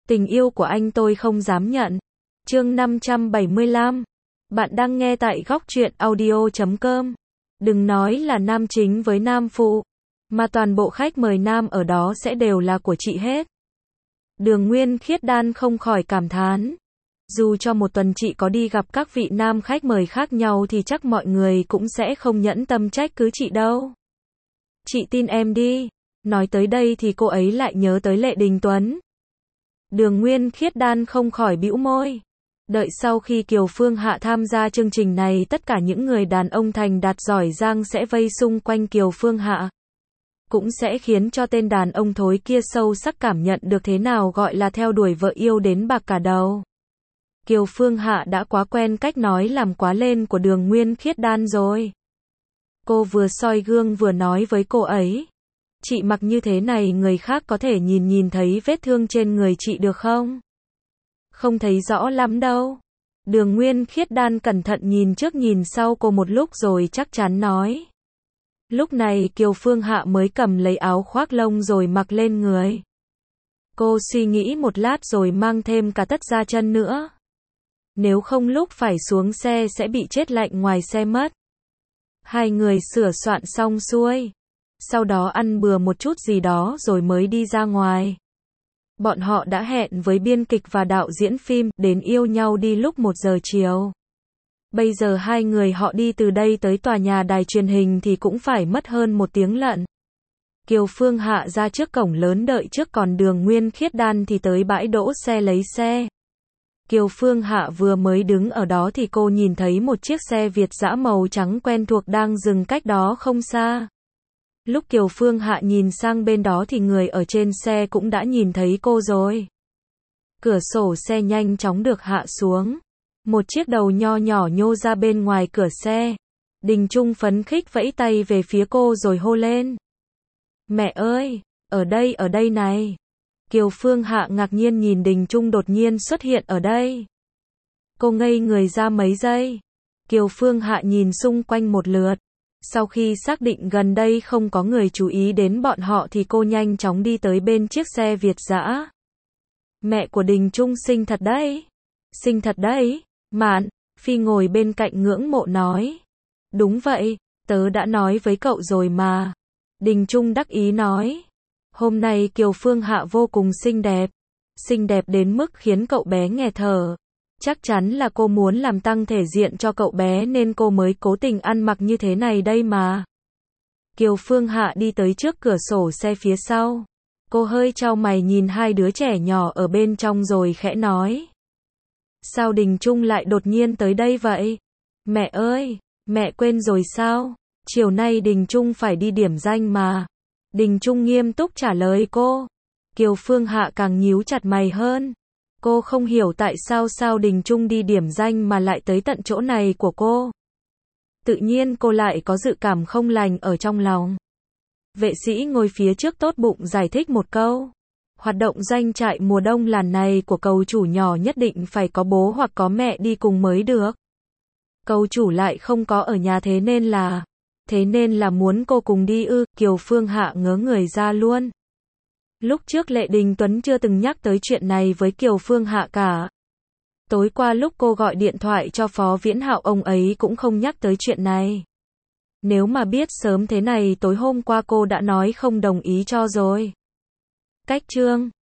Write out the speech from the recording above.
Tình yêu của anh tôi không dám nhận. Chương 575. Bạn đang nghe tại góc truyện audio.com. Đừng nói là nam chính với nam phụ, mà toàn bộ khách mời nam ở đó sẽ đều là của chị hết. Đường Nguyên Khiết Đan không khỏi cảm thán. Dù cho một tuần chị có đi gặp các vị nam khách mời khác nhau thì chắc mọi người cũng sẽ không nhẫn tâm trách cứ chị đâu. Chị tin em đi. Nói tới đây thì cô ấy lại nhớ tới Lệ Đình Tuấn. Đường Nguyên Khiết Đan không khỏi bĩu môi. Đợi sau khi Kiều Phương Hạ tham gia chương trình này, tất cả những người đàn ông thành đạt giỏi giang sẽ vây xung quanh Kiều Phương Hạ. Cũng sẽ khiến cho tên đàn ông thối kia sâu sắc cảm nhận được thế nào gọi là theo đuổi vợ yêu đến bạc cả đầu. Kiều Phương Hạ đã quá quen cách nói làm quá lên của Đường Nguyên Khiết Đan rồi. Cô vừa soi gương vừa nói với cô ấy. Chị mặc như thế này người khác có thể nhìn thấy vết thương trên người chị được không? Không thấy rõ lắm đâu. Đường Nguyên Khiết Đan cẩn thận nhìn trước nhìn sau cô một lúc rồi chắc chắn nói. Lúc này Kiều Phương Hạ mới cầm lấy áo khoác lông rồi mặc lên người. Cô suy nghĩ một lát rồi mang thêm cả tất da chân nữa. Nếu không lúc phải xuống xe sẽ bị chết lạnh ngoài xe mất. Hai người sửa soạn xong xuôi. Sau đó ăn bừa một chút gì đó rồi mới đi ra ngoài. Bọn họ đã hẹn với biên kịch và đạo diễn phim đến yêu nhau đi lúc 1 giờ chiều. Bây giờ hai người họ đi từ đây tới tòa nhà đài truyền hình thì cũng phải mất hơn 1 tiếng lận. Kiều Phương Hạ ra trước cổng lớn đợi trước, còn Đường Nguyên Khiết Đan thì tới bãi đỗ xe lấy xe. Kiều Phương Hạ vừa mới đứng ở đó thì cô nhìn thấy một chiếc xe Việt dã màu trắng quen thuộc đang dừng cách đó không xa. Lúc Kiều Phương Hạ nhìn sang bên đó thì người ở trên xe cũng đã nhìn thấy cô rồi. Cửa sổ xe nhanh chóng được hạ xuống. Một chiếc đầu nho nhỏ nhô ra bên ngoài cửa xe. Đình Trung phấn khích vẫy tay về phía cô rồi hô lên. Mẹ ơi, ở đây này. Kiều Phương Hạ ngạc nhiên nhìn Đình Trung đột nhiên xuất hiện ở đây. Cô ngây người ra mấy giây. Kiều Phương Hạ nhìn xung quanh một lượt. Sau khi xác định gần đây không có người chú ý đến bọn họ thì cô nhanh chóng đi tới bên chiếc xe Việt dã. Mẹ của Đình Trung xinh thật đấy. Xinh thật đấy. Mạn Phi ngồi bên cạnh ngưỡng mộ nói. Đúng vậy, tớ đã nói với cậu rồi mà. Đình Trung đắc ý nói. Hôm nay Kiều Phương Hạ vô cùng xinh đẹp. Xinh đẹp đến mức khiến cậu bé nghẹt thở. Chắc chắn là cô muốn làm tăng thể diện cho cậu bé nên cô mới cố tình ăn mặc như thế này đây mà. Kiều Phương Hạ đi tới trước cửa sổ xe phía sau. Cô hơi chau mày nhìn hai đứa trẻ nhỏ ở bên trong rồi khẽ nói. Sao Đình Trung lại đột nhiên tới đây vậy? Mẹ ơi, mẹ quên rồi sao? Chiều nay Đình Trung phải đi điểm danh mà. Đình Trung nghiêm túc trả lời cô. Kiều Phương Hạ càng nhíu chặt mày hơn. Cô không hiểu tại sao Đình Trung đi điểm danh mà lại tới tận chỗ này của cô. Tự nhiên cô lại có dự cảm không lành ở trong lòng. Vệ sĩ ngồi phía trước tốt bụng giải thích một câu. Hoạt động doanh trại mùa đông lần này của cậu chủ nhỏ nhất định phải có bố hoặc có mẹ đi cùng mới được. Cậu chủ lại không có ở nhà thế nên là muốn cô cùng đi ư? Kiều Phương Hạ ngớ người ra luôn. Lúc trước Lệ Đình Tuấn chưa từng nhắc tới chuyện này với Kiều Phương Hạ cả. Tối qua lúc cô gọi điện thoại cho Phó Viễn Hạo, ông ấy cũng không nhắc tới chuyện này. Nếu mà biết sớm thế này tối hôm qua cô đã nói không đồng ý cho rồi. Cách chương